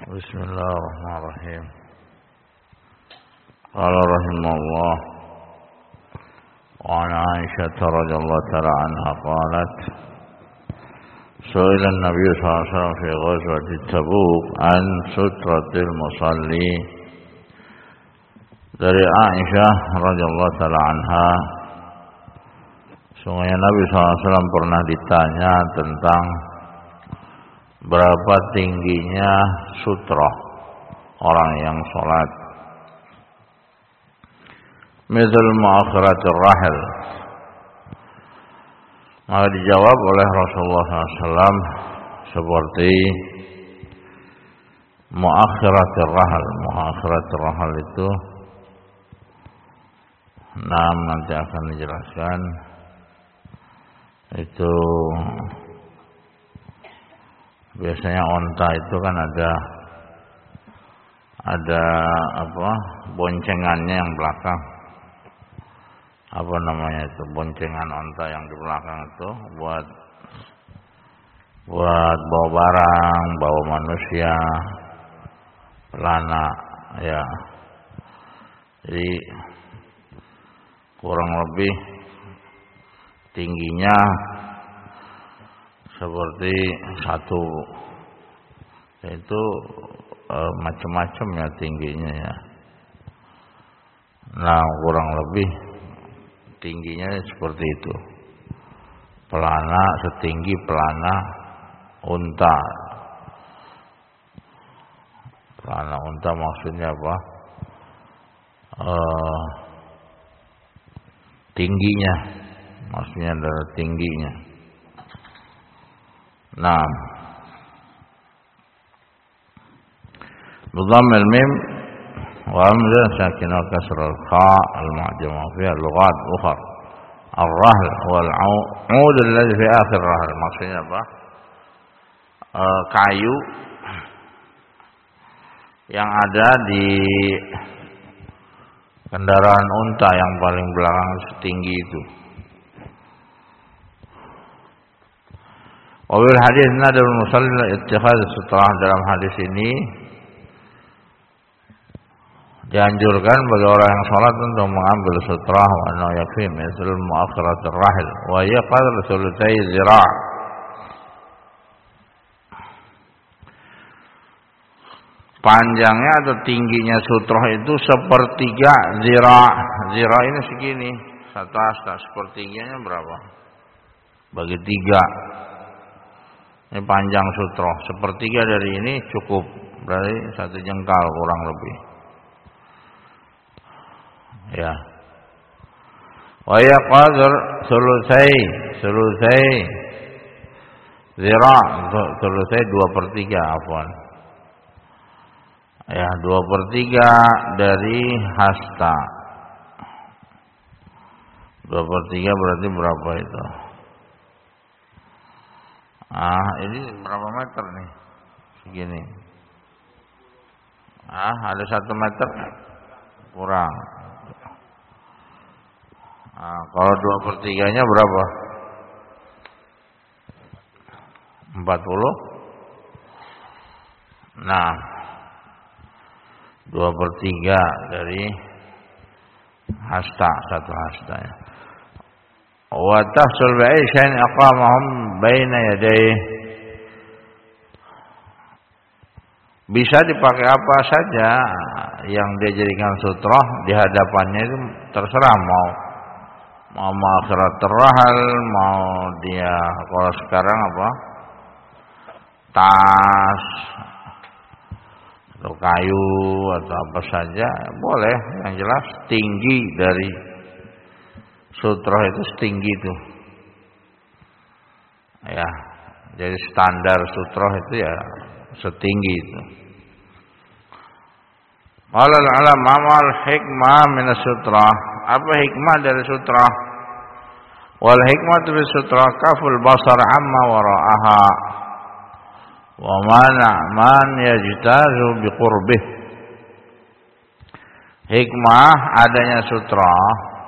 Bismillahirrahmanirrahim. Qala rahimahullah wa an Aisyah radhiyallahu ta'ala anha qalat su'ila an-nabiy sallallahu alaihi wasallam fi ghazwati Tabuk an sutratil musalli. Dari Aisyah radhiyallahu ta'ala anha, sungguhnya Nabi sallallahu alaihi wasallam pernah ditanya tentang berapa tingginya sutra orang yang sholat. Mithal mu'akhiratir rahil. Maka dijawab oleh Rasulullah SAW seperti mu'akhiratir rahil. Mu'akhiratir rahil itu nanti akan dijelaskan. Itu biasanya onta itu kan ada apa boncengannya yang belakang, apa namanya itu, boncengan onta yang di belakang itu buat bawa barang, bawa manusia, pelana ya. Jadi kurang lebih tingginya seperti satu, itu macam-macam ya tingginya ya. Nah kurang lebih tingginya seperti itu. Pelana setinggi pelana unta. Pelana unta maksudnya apa? Tingginya, maksudnya adalah tingginya. Nah, بضم الميم وهمزة ساكنة وكسر الخاء المعجمة فيها لغات أخرى. الرهل هو العود الذي في آخر الرهل. maksudnya apa? Kayu yang ada di kendaraan unta yang paling belakang setinggi itu. Wabil hadis nadul musalli ittikhadz sutrah. Dalam hadis ini dianjurkan bagi orang yang sholat untuk mengambil sutrah wa anna yakfi mithl mu'akhiratir rahil wa hiya qadr thulutsai zira'. Panjangnya atau tingginya sutrah itu sepertiga zira'. Zira' ini segini, satu hasta. Sepertiganya berapa? Bagi 3. Ini panjang sutroh, sepertiga dari ini cukup, berarti 1 jengkal kurang lebih. Ya. Wa ya qadr sulusai zira', sulusai 2/3 afwan. Ya, 2/3 dari hasta. 2/3 berarti berapa itu? Ini berapa meter nih? Segini. Ada 1 meter kurang. Kalau 2/3-nya berapa? 40. Nah, 2/3 dari hasta, 1 hasta ya. Wa tahsul bi'aisyan aqamahum baina yadayhi. Bisa dipakai apa saja yang dia jadikan sutrah di hadapannya, itu terserah, mau mu'akhiratir rahal, mau dia kalau sekarang apa? Tas atau kayu atau apa saja boleh, yang jelas tinggi dari sutrah itu setinggi itu. Ya, jadi standar sutrah itu ya setinggi itu. Qala al-ulama mal hikmah min as-sutrah. Apa hikmah dari sutrah? Wal hikmatu fi sutrah kaful basar amma wara'aha wa mana man yajtazu bi qurbih. Hikmah adanya sutrah,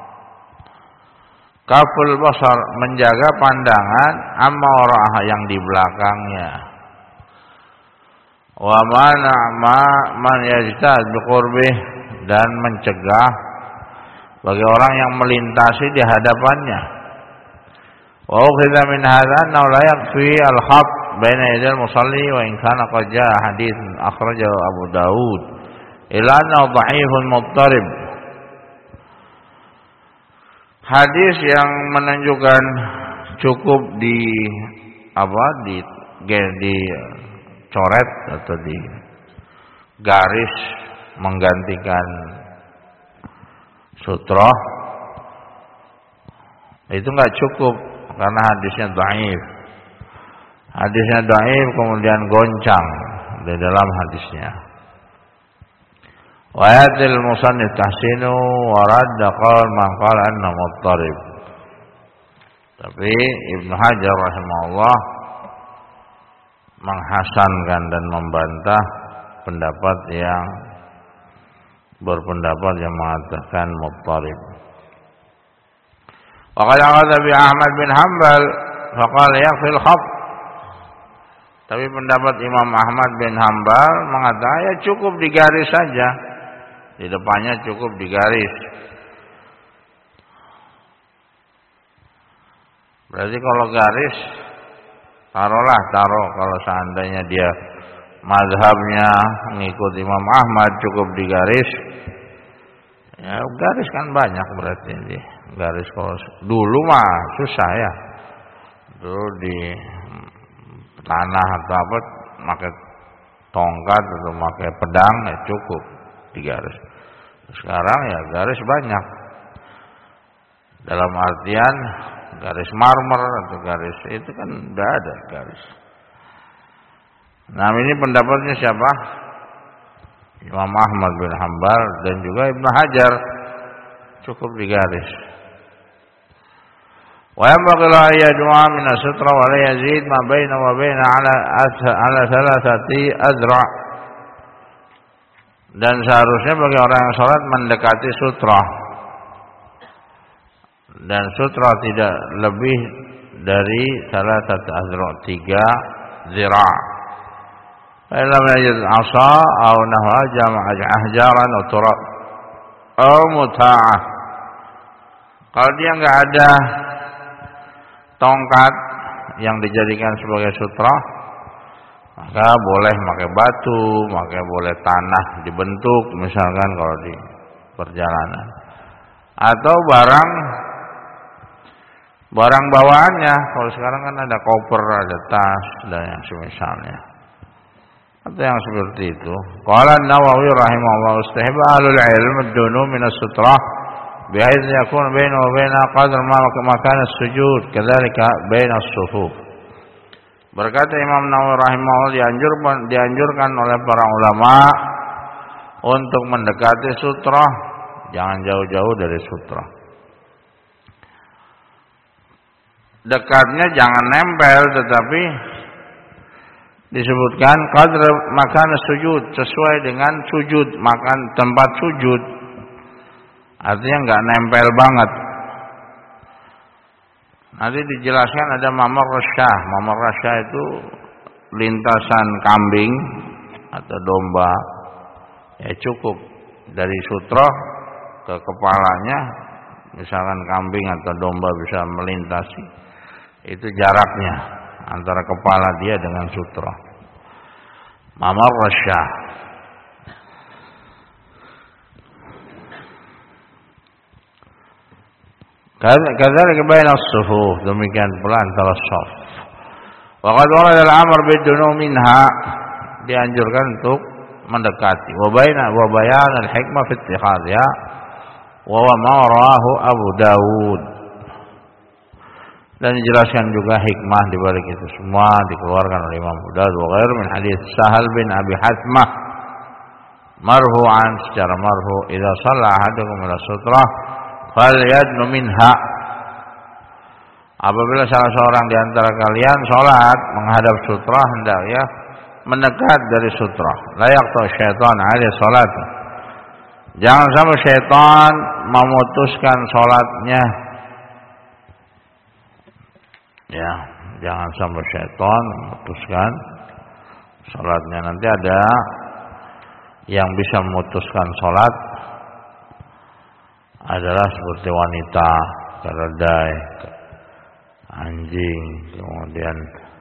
kaful basar, menjaga pandangan, amma wara'aha, yang di belakangnya. Wa mana man yajtahid biqurbih, dan mencegah bagi orang yang melintasi di hadapannya. Wa ukhidha min hadza annahu la yakfi al-khat baina yadil musalli wa in kana qad jaa hadits akhrajahu Abu Dawud ila annahu dha'ifun muttarib. Hadis yang menunjukkan cukup di coret atau di garis menggantikan sutra itu enggak cukup karena hadisnya dhaif. Hadisnya dhaif kemudian goncang di dalam hadisnya. Wa yatil musannif tahsinu wa radda qaul man qala anna muttarib. Tapi Ibnu Hajar rahimahullah menghasankan dan membantah pendapat yang berpendapat yang mengatakan muttarib. Wa qala qadha bi Ahmad bin Hanbal faqala yakfi al-khat. Tapi pendapat Imam Ahmad bin Hanbal mengatakan ya cukup digaris saja. Di depannya cukup digaris. Berarti kalau garis taruh kalau seandainya dia mazhabnya mengikut Imam Ahmad cukup digaris. Ya garis kan banyak berarti dia. Garis kalau dulu mah susah ya. Dulu di tanah atau apa pakai tongkat atau pakai pedang ya cukup digaris. Sekarang ya garis banyak. Dalam artian garis marmer atau garis itu kan udah ada garis. Nah ini pendapatnya siapa? Imam Ahmad bin Hanbal dan juga Ibnu Hajar cukup digaris. Wa yanbaghi la yajma' min as-sutra wa la yazid ma baina wa baina ala thalathati azra'. Dan seharusnya bagi orang yang salat mendekati sutra. Dan sutra tidak lebih dari thalathati azra', 3 zira'. Fa lam yajid 'asa aw nahwa jama'a ahjaran aw turab aw muta'ah. Kalau dia enggak ada tongkat yang dijadikan sebagai sutra, maka boleh pakai batu, maka boleh tanah dibentuk misalkan kalau di perjalanan. Atau barang bawaannya, kalau sekarang kan ada koper, ada tas dan yang semisalnya. Atau yang seperti itu. Qala An-Nawawi rahimahullah istihba ahlul ilm ad-dunu min as-sutra بحيث يكون بينه وبينها قدر ما مكان السجود كذلك بين الصفوف. Berkata Imam Nawawi rahimahullah dianjurkan oleh para ulama untuk mendekati sutra, jangan jauh-jauh dari sutra. Dekatnya jangan nempel, tetapi disebutkan qadr makan sujud, sesuai dengan sujud, makan tempat sujud. Artinya enggak nempel banget. Nanti dijelaskan ada mamar rasyah. Mamar rasyah itu lintasan kambing atau domba. Ya cukup dari sutra ke kepalanya, misalkan kambing atau domba bisa melintasi. Itu jaraknya antara kepala dia dengan sutra. Mamar rasyah. Kadzalika baina as-sufuf, demikian pula antara shaf. Wa qad warada al-amr bid-dunu minha, dianjurkan untuk mendekati. Wa bayan al-hikmah fi ittikhadha wa ma rawahu Abu Dawud. Dan dijelaskan juga hikmah di balik itu semua dikeluarkan oleh Imam Abu Dawud wa ghairu min hadis Sahal bin Abi Hathmah marfu'an, secara marfu', idza shalla ahadukum ila sutrah fal yadnu minha. Apabila salah seorang di antara kalian salat menghadap sutra, hendaknya mendekat dari sutra. La yaqta syaitan alaihi salat. Jangan sampai syaitan memutuskan salatnya. Ya, jangan sampai syaitan memutuskan salatnya. Nanti ada yang bisa memutuskan salat adalah seperti wanita, keledai, anjing, kemudian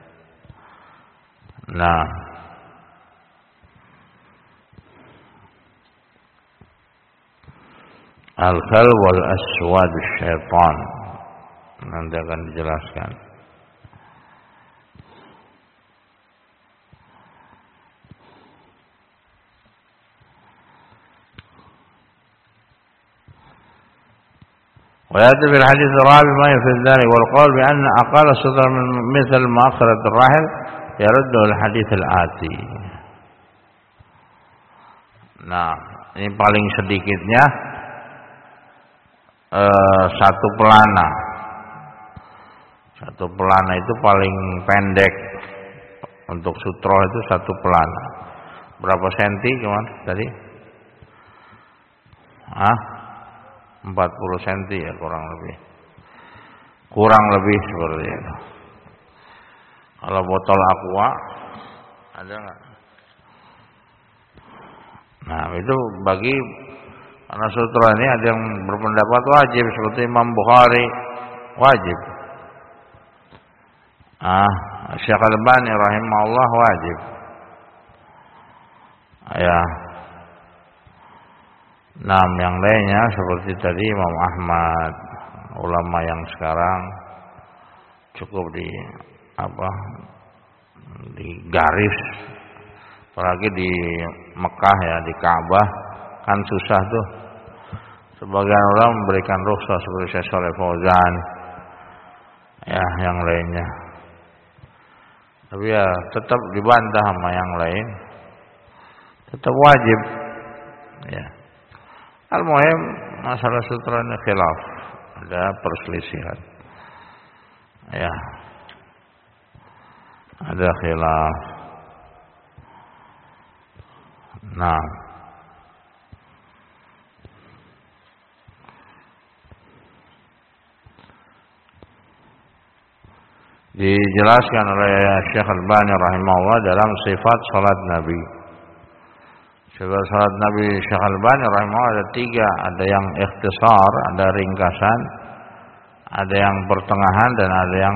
al-khal wal aswad syaitan. Nanti akan dijelaskan. ويأتي في الحديث الرابع ما يفيد ذلك والقول بأن أقل الستر من مثل مؤخرة الرحل يرد الحديث الآتي. Nah, ini paling sedikitnya satu pelana. Satu pelana itu paling pendek. Untuk sutro itu satu pelana. Berapa senti kemarin tadi? 40 cm ya kurang lebih. Kurang lebih seperti itu. Kalau botol aqua ada nggak? Nah itu bagi karena sutra ini ada yang berpendapat wajib seperti Imam Bukhari wajib. Syekh Al-Albani rahimahullah wajib. Ya. Yang lainnya seperti tadi Imam Ahmad, ulama yang sekarang cukup di garis, apalagi di Mekah ya, di Ka'bah kan susah tuh. Sebagian ulama memberikan rukhsah seperti Syekh Shalih Fauzan, ya yang lainnya. Tapi ya tetap dibantah sama yang lain, tetap wajib, ya. Al-muhim masalah sutra ini khilaf, ada perselisihan. Ya. Ada khilaf. Dijelaskan oleh Syekh Al-Albani rahimahullah dalam sifat salat Nabi. Sifat salat Nabi Syekh Al-Albani rahimahullah ada 3, ada yang ikhtisar, ada ringkasan, ada yang pertengahan dan ada yang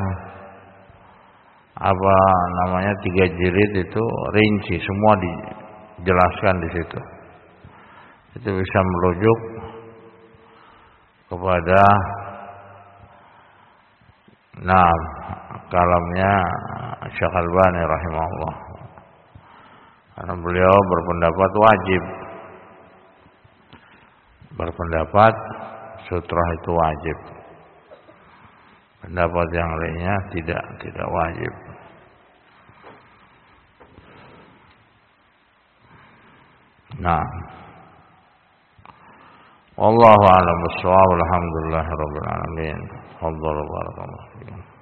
3 jilid itu rinci, semua dijelaskan di situ. Itu bisa merujuk kepada kalamnya Syekh Al-Albani rahimahullah. Karena beliau berpendapat wajib. Berpendapat sutrah itu wajib. Pendapat yang lainnya tidak wajib. Wallahu a'lam bissawab. Alhamdulillahirabbil alamin. Allahu barakallahu fiikum.